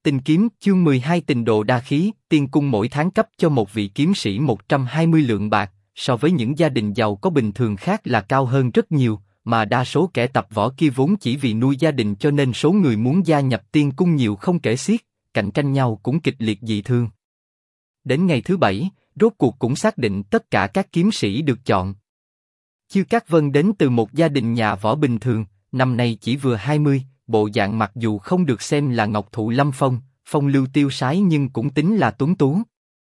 Tình kiếm, chương 12 tình độ đa khí, tiên cung mỗi tháng cấp cho một vị kiếm sĩ 120 lượng bạc, so với những gia đình giàu có bình thường khác là cao hơn rất nhiều, mà đa số kẻ tập võ kia vốn chỉ vì nuôi gia đình cho nên số người muốn gia nhập tiên cung nhiều không kể xiết, cạnh tranh nhau cũng kịch liệt dị thường. Đến ngày thứ 7, rốt cuộc cũng xác định tất cả các kiếm sĩ được chọn. Chư Cát Vân đến từ một gia đình nhà võ bình thường, năm nay chỉ vừa 20, bộ dạng mặc dù không được xem là ngọc thụ lâm phong, phong lưu tiêu sái nhưng cũng tính là tuấn tú.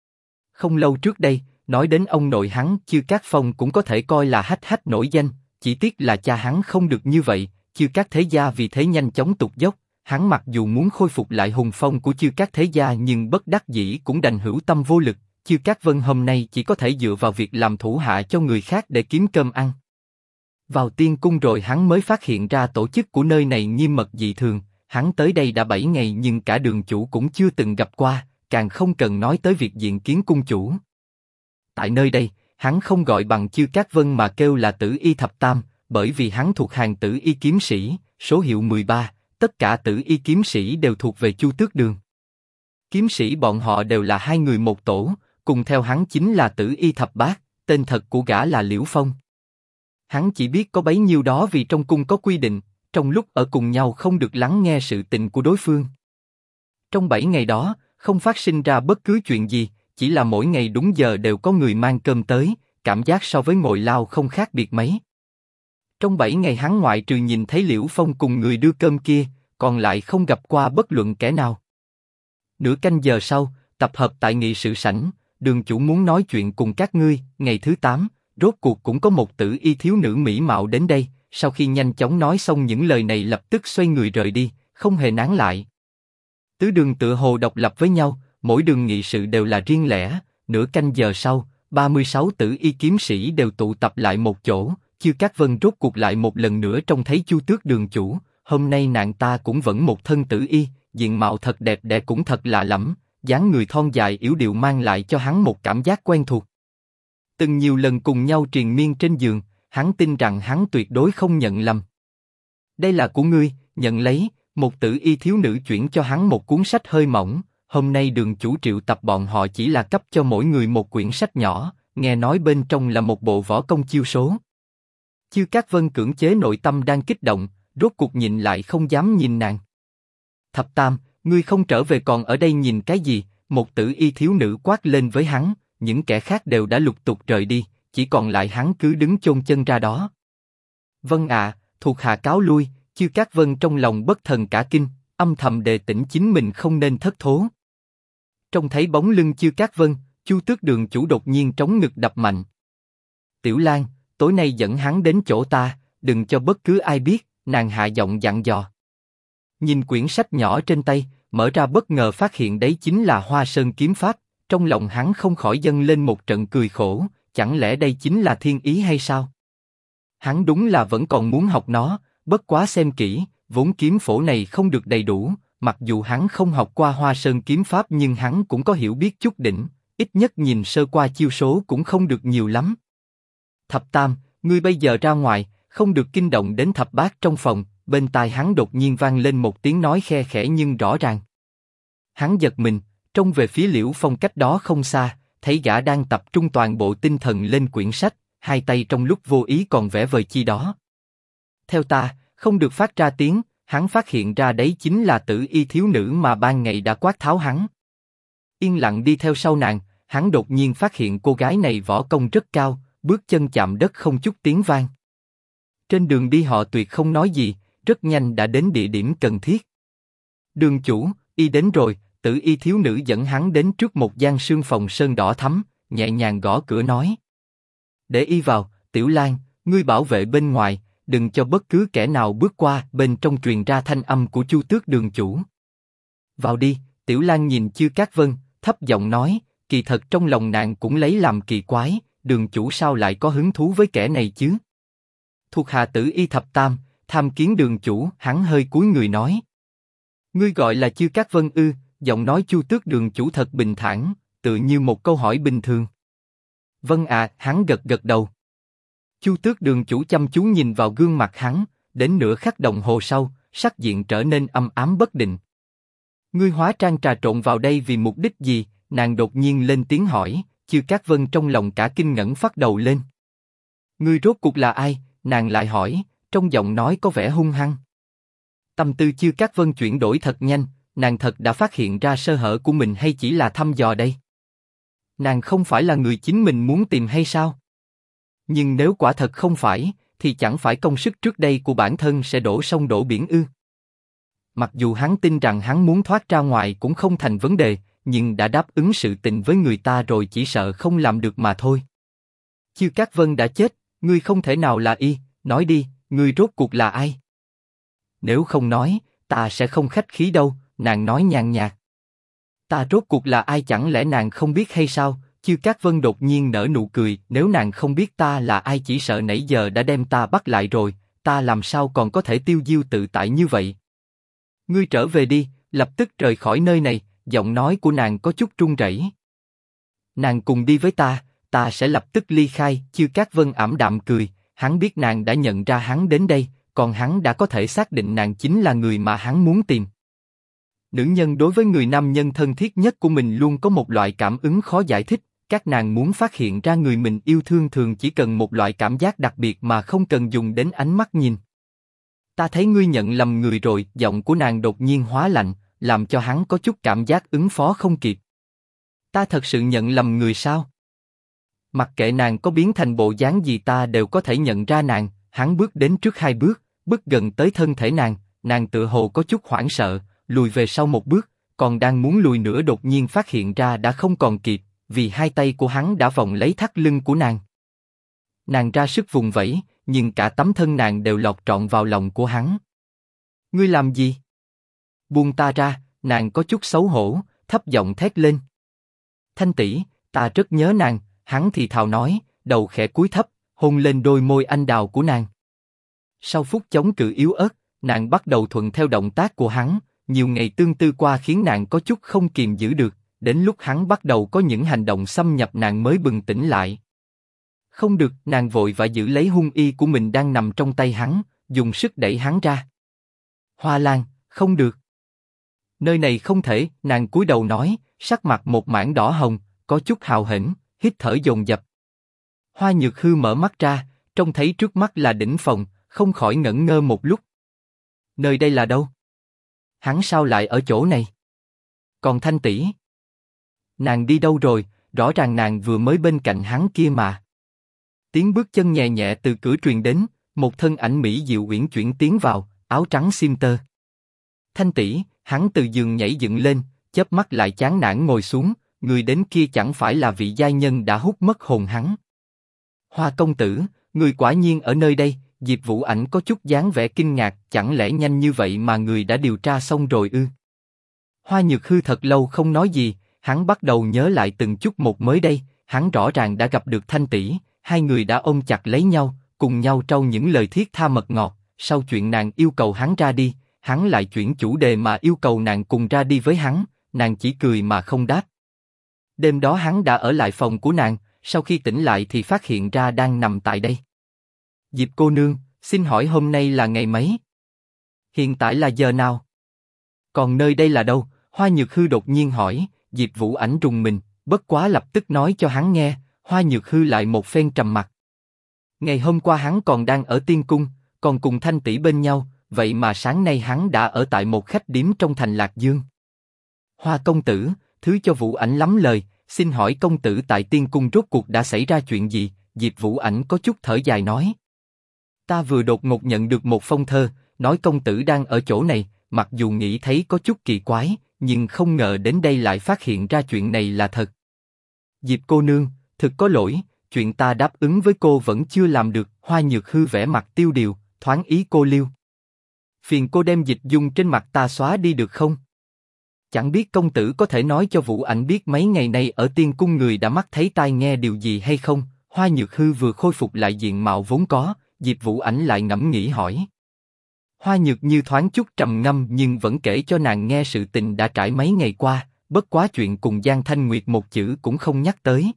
Không lâu trước đây, nói đến ông nội hắn, Chư Cát Phong cũng có thể coi là hách hách nổi danh, chỉ tiếc là cha hắn không được như vậy, Chư Cát Thế Gia vì thế nhanh chóng tụt dốc. Hắn mặc dù muốn khôi phục lại hùng phong của Chư Cát Thế Gia nhưng bất đắc dĩ cũng đành hữu tâm vô lực. Chư Cát Vân hôm nay chỉ có thể dựa vào việc làm thủ hạ cho người khác để kiếm cơm ăn. Vào tiên cung rồi hắn mới phát hiện ra tổ chức của nơi này nghiêm mật dị thường. Hắn tới đây đã 7 ngày nhưng cả đường chủ cũng chưa từng gặp qua, càng không cần nói tới việc diện kiến cung chủ. Tại nơi đây, hắn không gọi bằng Chư Cát Vân mà kêu là Tử Y Thập Tam, bởi vì hắn thuộc hàng Tử Y kiếm sĩ, số hiệu 13. Tất cả Tử Y kiếm sĩ đều thuộc về Chu Tước Đường. Kiếm sĩ bọn họ đều là hai người một tổ, cùng theo hắn chính là Tử Y Thập Bát, tên thật của gã là Liễu Phong. Hắn chỉ biết có bấy nhiêu đó vì trong cung có quy định, trong lúc ở cùng nhau không được lắng nghe sự tình của đối phương. Trong 7 ngày đó, không phát sinh ra bất cứ chuyện gì, chỉ là mỗi ngày đúng giờ đều có người mang cơm tới, cảm giác so với ngồi lao không khác biệt mấy. Trong 7 ngày hắn ngoại trừ nhìn thấy Liễu Phong cùng người đưa cơm kia, còn lại không gặp qua bất luận kẻ nào. Nửa canh giờ sau, tập hợp tại nghị sự sảnh, đường chủ muốn nói chuyện cùng các ngươi. Ngày thứ 8, rốt cuộc cũng có một Tử Y thiếu nữ mỹ mạo đến đây. Sau khi nhanh chóng nói xong những lời này lập tức xoay người rời đi, không hề nán lại. Tứ đường tựa hồ độc lập với nhau, mỗi đường nghị sự đều là riêng lẻ. Nửa canh giờ sau, 36 Tử Y kiếm sĩ đều tụ tập lại một chỗ. Chư Cát Vân rốt cuộc lại một lần nữa trông thấy Chu Tước đường chủ. Hôm nay nàng ta cũng vẫn một thân Tử Y, diện mạo thật đẹp đẽ cũng thật lạ lẫm, dáng người thon dài yếu điệu mang lại cho hắn một cảm giác quen thuộc. Từng nhiều lần cùng nhau triền miên trên giường, hắn tin rằng hắn tuyệt đối không nhận lầm. Đây là của ngươi, nhận lấy. Một Tử Y thiếu nữ chuyển cho hắn một cuốn sách hơi mỏng. Hôm nay đường chủ triệu tập bọn họ chỉ là cấp cho mỗi người một quyển sách nhỏ, nghe nói bên trong là một bộ võ công chiêu số. Chư Cát Vân cưỡng chế nội tâm đang kích động, rốt cuộc nhìn lại không dám nhìn nàng. Thập Tam, ngươi không trở về còn ở đây nhìn cái gì? Một Tử Y thiếu nữ quát lên với hắn. Những kẻ khác đều đã lục tục rời đi, chỉ còn lại hắn cứ đứng chôn chân ra đó. Vâng ạ, thuộc hạ cáo lui. Chư Cát Vân trong lòng bất thần cả kinh, âm thầm đề tỉnh chính mình không nên thất thố. Trông thấy bóng lưng Chư Cát Vân, Chu Tước đường chủ đột nhiên trống ngực đập mạnh. Tiểu Lan, tối nay dẫn hắn đến chỗ ta, đừng cho bất cứ ai biết. Nàng hạ giọng dặn dò. Nhìn quyển sách nhỏ trên tay, mở ra bất ngờ phát hiện đấy chính là Hoa Sơn kiếm pháp. Trong lòng hắn không khỏi dâng lên một trận cười khổ, chẳng lẽ đây chính là thiên ý hay sao? Hắn đúng là vẫn còn muốn học nó, bất quá xem kỹ, vốn kiếm phổ này không được đầy đủ. Mặc dù hắn không học qua Hoa Sơn kiếm pháp nhưng hắn cũng có hiểu biết chút đỉnh, ít nhất nhìn sơ qua chiêu số cũng không được nhiều lắm. Thập Tam, ngươi bây giờ ra ngoài, không được kinh động đến Thập Bát trong phòng. Bên tai hắn đột nhiên vang lên một tiếng nói khe khẽ nhưng rõ ràng. Hắn giật mình, trông về phía Liễu Phong cách đó không xa, thấy gã đang tập trung toàn bộ tinh thần lên quyển sách, hai tay trong lúc vô ý còn vẽ vời chi đó. Theo ta, không được phát ra tiếng. Hắn phát hiện ra đấy chính là Tử Y thiếu nữ mà ban ngày đã quát tháo hắn. Yên lặng đi theo sau nàng, hắn đột nhiên phát hiện cô gái này võ công rất cao, bước chân chạm đất không chút tiếng vang. Trên đường đi họ tuyệt không nói gì, rất nhanh đã đến địa điểm cần thiết. Đường chủ, y đến rồi. Tử Y thiếu nữ dẫn hắn đến trước một gian sương phòng sơn đỏ thắm, nhẹ nhàng gõ cửa nói. Để y vào. Tiểu Lan, ngươi bảo vệ bên ngoài, đừng cho bất cứ kẻ nào bước qua. Bên trong truyền ra thanh âm của Chu Tước đường chủ. Vào đi. Tiểu Lan nhìn Chư Cát Vân, thấp giọng nói, kỳ thật trong lòng nàng cũng lấy làm kỳ quái, đường chủ sao lại có hứng thú với kẻ này chứ? Thuộc hạ Tử Y Thập Tam, tham kiến đường chủ. Hắn hơi cúi người nói. Ngươi gọi là Chư Cát Vân ư? Giọng nói Chu Tước đường chủ thật bình thản, tựa như một câu hỏi bình thường. Vâng ạ, hắn gật gật đầu. Chu Tước đường chủ chăm chú nhìn vào gương mặt hắn, đến nửa khắc đồng hồ sau, sắc diện trở nên âm ám bất định. Ngươi hóa trang trà trộn vào đây vì mục đích gì? Nàng đột nhiên lên tiếng hỏi, Chư Cát Vân trong lòng cả kinh ngẩng phát đầu lên. Ngươi rốt cuộc là ai? Nàng lại hỏi, trong giọng nói có vẻ hung hăng. Tâm tư Chư Cát Vân chuyển đổi thật nhanh, nàng thật đã phát hiện ra sơ hở của mình hay chỉ là thăm dò đây? Nàng không phải là người chính mình muốn tìm hay sao? Nhưng nếu quả thật không phải, thì chẳng phải công sức trước đây của bản thân sẽ đổ sông đổ biển ư? Mặc dù hắn tin rằng hắn muốn thoát ra ngoài cũng không thành vấn đề, nhưng đã đáp ứng sự tình với người ta rồi chỉ sợ không làm được mà thôi. Chư Cát Vân đã chết, ngươi không thể nào là y, nói đi, ngươi rốt cuộc là ai? Nếu không nói, ta sẽ không khách khí đâu, nàng nói nhàn nhạt. Ta rốt cuộc là ai chẳng lẽ nàng không biết hay sao? Chư Cát Vân đột nhiên nở nụ cười, nếu nàng không biết ta là ai chỉ sợ nãy giờ đã đem ta bắt lại rồi, ta làm sao còn có thể tiêu diêu tự tại như vậy? Ngươi trở về đi, lập tức rời khỏi nơi này, giọng nói của nàng có chút run rẩy. Nàng cùng đi với ta sẽ lập tức ly khai. Chư Cát Vân ảm đạm cười, hắn biết nàng đã nhận ra hắn đến đây, còn hắn đã có thể xác định nàng chính là người mà hắn muốn tìm. Nữ nhân đối với người nam nhân thân thiết nhất của mình luôn có một loại cảm ứng khó giải thích, các nàng muốn phát hiện ra người mình yêu thương thường chỉ cần một loại cảm giác đặc biệt mà không cần dùng đến ánh mắt nhìn. Ta thấy ngươi nhận lầm người rồi, giọng của nàng đột nhiên hóa lạnh, làm cho hắn có chút cảm giác ứng phó không kịp. Ta thật sự nhận lầm người sao? Mặc kệ nàng có biến thành bộ dáng gì ta đều có thể nhận ra nàng. Hắn bước đến trước 2 bước, bước gần tới thân thể nàng, nàng tựa hồ có chút hoảng sợ, lùi về sau 1 bước, còn đang muốn lùi nữa đột nhiên phát hiện ra đã không còn kịp, vì 2 tay của hắn đã vòng lấy thắt lưng của nàng. Nàng ra sức vùng vẫy, nhưng cả tấm thân nàng đều lọt trọn vào lòng của hắn. Ngươi làm gì? Buông ta ra, nàng có chút xấu hổ, thấp giọng thét lên. Thanh tỷ, ta rất nhớ nàng, hắn thì thào nói, đầu khẽ cúi thấp, hôn lên đôi môi anh đào của nàng. Sau phút chống cự yếu ớt, nàng bắt đầu thuận theo động tác của hắn, nhiều ngày tương tư qua khiến nàng có chút không kiềm giữ được, đến lúc hắn bắt đầu có những hành động xâm nhập nàng mới bừng tỉnh lại. Không được, nàng vội vã giữ lấy hung y của mình đang nằm trong tay hắn, dùng sức đẩy hắn ra. Hoa Lan, không được. Nơi này không thể, nàng cúi đầu nói, sắc mặt một mảng đỏ hồng, có chút hào hĩnh, hít thở dồn dập. Hoa Nhược Hư mở mắt ra, trông thấy trước mắt là đỉnh phòng, không khỏi ngẩn ngơ một lúc. Nơi đây là đâu? Hắn sao lại ở chỗ này? Còn Thanh tỷ? Nàng đi đâu rồi? Rõ ràng nàng vừa mới bên cạnh hắn kia mà. Tiếng bước chân nhẹ nhẹ từ cửa truyền đến, một thân ảnh mỹ diệu uyển chuyển tiến vào, áo trắng xiêm tơ. Thanh tỷ, hắn từ giường nhảy dựng lên, chớp mắt lại chán nản ngồi xuống, người đến kia chẳng phải là vị giai nhân đã hút mất hồn hắn. Hoa công tử, người quả nhiên ở nơi đây. Diệp Vũ Ảnh có chút dáng vẻ kinh ngạc, chẳng lẽ nhanh như vậy mà người đã điều tra xong rồi ư? Hoa Nhược Hư thật lâu không nói gì, hắn bắt đầu nhớ lại từng chút một mới đây, hắn rõ ràng đã gặp được Thanh tỷ, 2 người đã ôm chặt lấy nhau, cùng nhau trao những lời thiết tha mật ngọt. Sau chuyện nàng yêu cầu hắn ra đi, hắn lại chuyển chủ đề mà yêu cầu nàng cùng ra đi với hắn, nàng chỉ cười mà không đáp. Đêm đó hắn đã ở lại phòng của nàng, sau khi tỉnh lại thì phát hiện ra đang nằm tại đây. Diệp cô nương, xin hỏi hôm nay là ngày mấy? Hiện tại là giờ nào? Còn nơi đây là đâu? Hoa Nhược Hư đột nhiên hỏi. Diệp Vũ Ảnh rùng mình, bất quá lập tức nói cho hắn nghe. Hoa Nhược Hư lại một phen trầm mặc. Ngày hôm qua hắn còn đang ở Tiên Cung, còn cùng Thanh tỷ bên nhau, vậy mà sáng nay hắn đã ở tại một khách điếm trong thành Lạc Dương. Hoa công tử, thứ cho Vũ Ảnh lắm lời, xin hỏi công tử tại Tiên Cung rốt cuộc đã xảy ra chuyện gì? Diệp Vũ Ảnh có chút thở dài nói. Ta vừa đột ngột nhận được một phong thơ, nói công tử đang ở chỗ này, mặc dù nghĩ thấy có chút kỳ quái, nhưng không ngờ đến đây lại phát hiện ra chuyện này là thật. Diệp cô nương, thực có lỗi, chuyện ta đáp ứng với cô vẫn chưa làm được. Hoa Nhược Hư vẻ mặt tiêu điều, thoáng ý cô liêu. Phiền cô đem dịch dung trên mặt ta xóa đi được không? Chẳng biết công tử có thể nói cho Vũ Ảnh biết mấy ngày nay ở Tiên Cung người đã mắt thấy tai nghe điều gì hay không? Hoa Nhược Hư vừa khôi phục lại diện mạo vốn có, Diệp Vũ Ảnh lại ngẫm nghĩ hỏi. Hoa Nhược Như thoáng chút trầm ngâm nhưng vẫn kể cho nàng nghe sự tình đã trải mấy ngày qua, bất quá chuyện cùng Giang Thanh Nguyệt một chữ cũng không nhắc tới.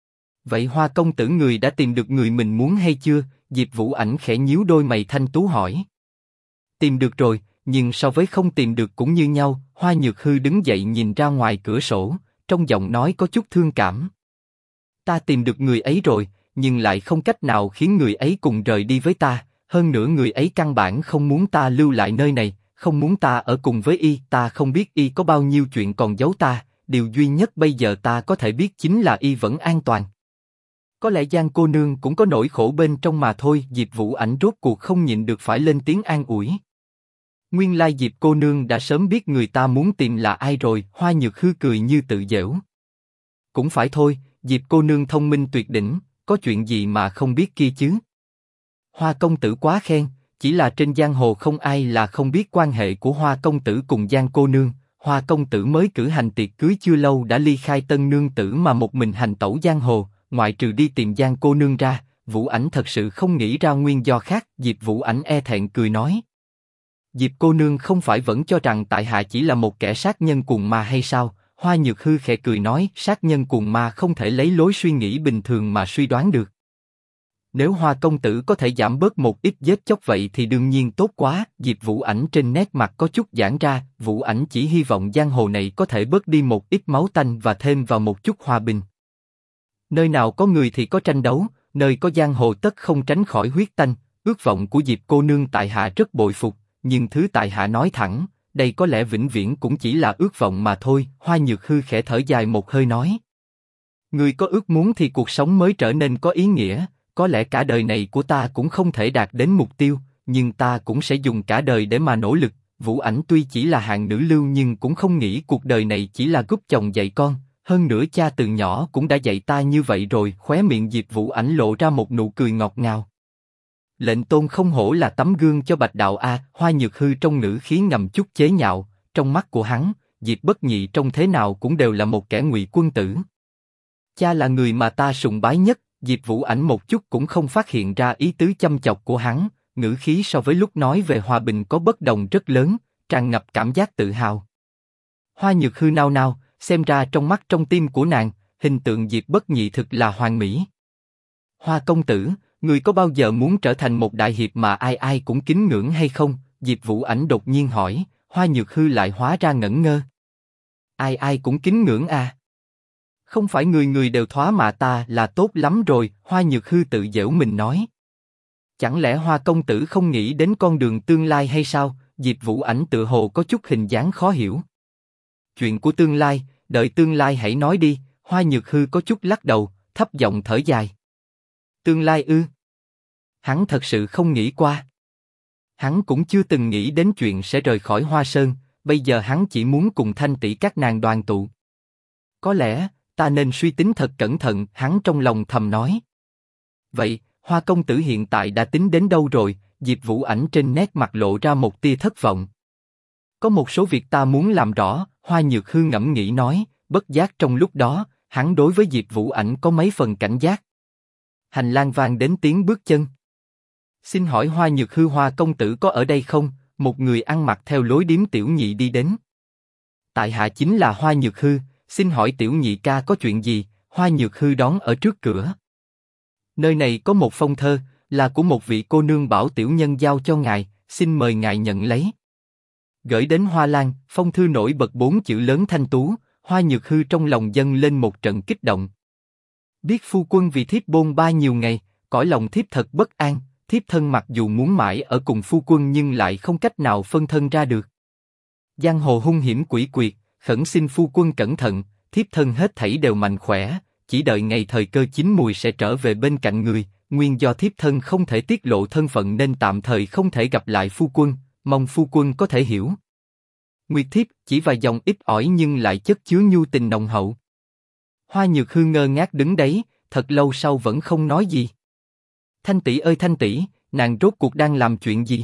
Vậy Hoa công tử người đã tìm được người mình muốn hay chưa? Diệp Vũ Ảnh khẽ nhíu đôi mày thanh tú hỏi. Tìm được rồi, nhưng so với không tìm được cũng như nhau. Hoa Nhược Hư đứng dậy nhìn ra ngoài cửa sổ, trong giọng nói có chút thương cảm. Ta tìm được người ấy rồi, nhưng lại không cách nào khiến người ấy cùng rời đi với ta. Hơn nữa người ấy căn bản không muốn ta lưu lại nơi này, không muốn ta ở cùng với y. Ta không biết y có bao nhiêu chuyện còn giấu ta. Điều duy nhất bây giờ ta có thể biết chính là y vẫn an toàn. Có lẽ Giang cô nương cũng có nỗi khổ bên trong mà thôi. Diệp Vũ Ảnh rốt cuộc không nhịn được phải lên tiếng an ủi. Nguyên lai Diệp cô nương đã sớm biết người ta muốn tìm là ai rồi. Hoa Nhược Hư cười như tự giễu. Cũng phải thôi, Diệp cô nương thông minh tuyệt đỉnh, có chuyện gì mà không biết kia chứ? Hoa công tử quá khen, chỉ là trên giang hồ không ai là không biết quan hệ của Hoa công tử cùng Giang cô nương. Hoa công tử mới cử hành tiệc cưới chưa lâu đã ly khai tân nương tử mà một mình hành tẩu giang hồ, ngoại trừ đi tìm Giang cô nương ra, Vũ Ảnh thật sự không nghĩ ra nguyên do khác. Diệp Vũ Ảnh e thẹn cười nói. Diệp cô nương không phải vẫn cho rằng tại hạ chỉ là một kẻ sát nhân cuồng ma hay sao? Hoa Nhược Hư khẽ cười nói, sát nhân cuồng ma không thể lấy lối suy nghĩ bình thường mà suy đoán được. Nếu Hoa công tử có thể giảm bớt một ít giết chóc vậy thì đương nhiên tốt quá. Diệp Vũ Ảnh trên nét mặt có chút giãn ra, Vũ Ảnh chỉ hy vọng giang hồ này có thể bớt đi một ít máu tanh và thêm vào một chút hòa bình. Nơi nào có người thì có tranh đấu, nơi có giang hồ tất không tránh khỏi huyết tanh. Ước vọng của Diệp cô nương tại hạ rất bội phục, nhưng thứ tại hạ nói thẳng, đây có lẽ vĩnh viễn cũng chỉ là ước vọng mà thôi. Hoa Nhược Hư khẽ thở dài một hơi nói. Người có ước muốn thì cuộc sống mới trở nên có ý nghĩa. Có lẽ cả đời này của ta cũng không thể đạt đến mục tiêu, nhưng ta cũng sẽ dùng cả đời để mà nỗ lực. Vũ Ảnh tuy chỉ là hạng nữ lưu nhưng cũng không nghĩ cuộc đời này chỉ là giúp chồng dạy con. Hơn nữa cha từ nhỏ cũng đã dạy ta như vậy rồi. Khóe miệng Diệp Vũ Ảnh lộ ra một nụ cười ngọt ngào. Lệnh tôn không hổ là tấm gương cho bạch đạo a. Hoa Nhược Hư trong ngữ khí ngầm chút chế nhạo, trong mắt của hắn, Diệp Bất Nhị trông thế nào cũng đều là một kẻ ngụy quân tử. Cha là người mà ta sùng bái nhất. Diệp Vũ Ảnh một chút cũng không phát hiện ra ý tứ châm chọc của hắn, ngữ khí so với lúc nói về hòa bình có bất đồng rất lớn, tràn ngập cảm giác tự hào. Hoa Nhược Hư nao nao, xem ra trong mắt trong tim của nàng, hình tượng Diệp Bất Nhị thực là hoàn mỹ. Hoa công tử, người có bao giờ muốn trở thành một đại hiệp mà ai ai cũng kính ngưỡng hay không? Diệp Vũ Ảnh đột nhiên hỏi. Hoa Nhược Hư lại hóa ra ngẩn ngơ. Ai ai cũng kính ngưỡng à? Không phải người người đều thóa mà ta là tốt lắm rồi. Hoa Nhược Hư tự giễu mình nói. Chẳng lẽ Hoa công tử không nghĩ đến con đường tương lai hay sao? Diệp Vũ Ảnh tựa hồ có chút hình dáng khó hiểu. Chuyện của tương lai, đợi tương lai hãy nói đi. Hoa Nhược Hư có chút lắc đầu, thấp giọng thở dài. Tương lai ư? Hắn thật sự không nghĩ qua. Hắn cũng chưa từng nghĩ đến chuyện sẽ rời khỏi Hoa Sơn. Bây giờ hắn chỉ muốn cùng Thanh tỷ các nàng đoàn tụ. Có lẽ ta nên suy tính thật cẩn thận. Hắn trong lòng thầm nói. Vậy, Hoa công tử hiện tại đã tính đến đâu rồi? Diệp Vũ Ảnh trên nét mặt lộ ra một tia thất vọng. Có một số việc ta muốn làm rõ. Hoa Nhược Hư ngẫm nghĩ nói. Bất giác trong lúc đó, hắn đối với Diệp Vũ Ảnh có mấy phần cảnh giác. Hành lang vang đến tiếng bước chân. Xin hỏi Hoa Nhược Hư Hoa công tử có ở đây không? Một người ăn mặc theo lối điếm tiểu nhị đi đến. Tại hạ chính là Hoa Nhược Hư, xin hỏi tiểu nhị ca có chuyện gì? Hoa Nhược Hư đón ở trước cửa. Nơi này có một phong thơ, là của một vị cô nương bảo tiểu nhân giao cho ngài, xin mời ngài nhận lấy. Gửi đến Hoa Lan, phong thư nổi bật 4 chữ lớn thanh tú. Hoa Nhược Hư trong lòng dâng lên một trận kích động. Biết phu quân vì thiếp bôn ba nhiều ngày, cõi lòng thiếp thật bất an. Thiếp thân mặc dù muốn mãi ở cùng phu quân nhưng lại không cách nào phân thân ra được. Giang hồ hung hiểm quỷ quyệt, khẩn xin phu quân cẩn thận. Thiếp thân hết thảy đều mạnh khỏe, chỉ đợi ngày thời cơ chín mùi sẽ trở về bên cạnh người. Nguyên do thiếp thân không thể tiết lộ thân phận nên tạm thời không thể gặp lại phu quân, mong phu quân có thể hiểu. Nguyệt thiếp chỉ vài dòng ít ỏi nhưng lại chất chứa nhu tình nồng hậu. Hoa Nhược Hư ngơ ngác đứng đấy, thật lâu sau vẫn không nói gì. Thanh tỷ ơi Thanh tỷ, nàng rốt cuộc đang làm chuyện gì?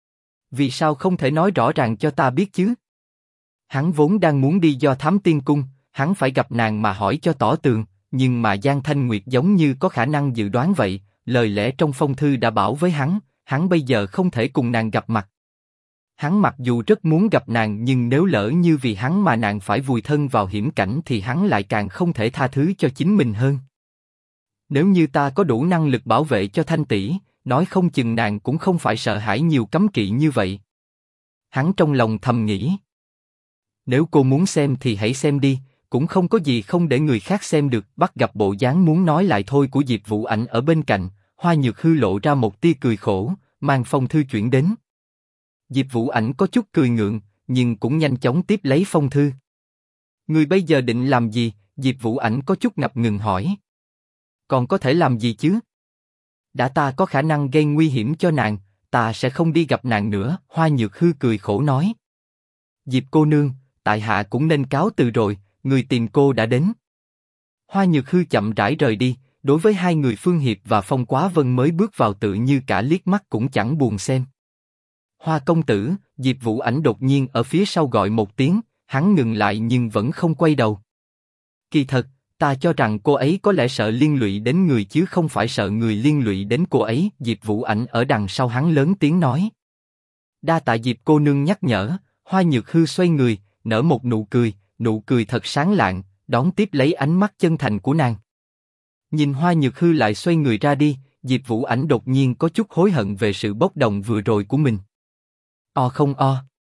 Vì sao không thể nói rõ ràng cho ta biết chứ? Hắn vốn đang muốn đi do Thám Tiên Cung, hắn phải gặp nàng mà hỏi cho tỏ tường, nhưng mà Giang Thanh Nguyệt giống như có khả năng dự đoán vậy, lời lẽ trong phong thư đã bảo với hắn bây giờ không thể cùng nàng gặp mặt. Hắn mặc dù rất muốn gặp nàng nhưng nếu lỡ như vì hắn mà nàng phải vùi thân vào hiểm cảnh thì hắn lại càng không thể tha thứ cho chính mình hơn. Nếu như ta có đủ năng lực bảo vệ cho Thanh tỷ, nói không chừng nàng cũng không phải sợ hãi nhiều cấm kỵ như vậy. Hắn trong lòng thầm nghĩ. Nếu cô muốn xem thì hãy xem đi, cũng không có gì không để người khác xem được. Bắt gặp bộ dáng muốn nói lại thôi của Diệp Vũ Ảnh ở bên cạnh, Hoa Nhược Hư lộ ra một tia cười khổ, mang phong thư chuyển đến. Diệp Vũ Ảnh có chút cười ngượng, nhưng cũng nhanh chóng tiếp lấy phong thư. Người bây giờ định làm gì? Diệp Vũ Ảnh có chút ngập ngừng hỏi. Còn có thể làm gì chứ? Đã ta có khả năng gây nguy hiểm cho nàng, ta sẽ không đi gặp nàng nữa. Hoa Nhược Hư cười khổ nói. Diệp cô nương, tại hạ cũng nên cáo từ rồi, người tìm cô đã đến. Hoa Nhược Hư chậm rãi rời đi, đối với hai người Phương Hiệp và Phong Quá Vân mới bước vào tự như cả liếc mắt cũng chẳng buồn xem. Hoa công tử, Diệp Vũ Ảnh đột nhiên ở phía sau gọi một tiếng, hắn ngừng lại nhưng vẫn không quay đầu. Kỳ thật, ta cho rằng cô ấy có lẽ sợ liên lụy đến người chứ không phải sợ người liên lụy đến cô ấy. Diệp Vũ Ảnh ở đằng sau hắn lớn tiếng nói. Đa tạ Diệp cô nương nhắc nhở. Hoa Nhược Hư xoay người, nở một nụ cười thật sáng lạng, đón tiếp lấy ánh mắt chân thành của nàng. Nhìn Hoa Nhược Hư lại xoay người ra đi, Diệp Vũ Ảnh đột nhiên có chút hối hận về sự bốc đồng vừa rồi của mình. O không o.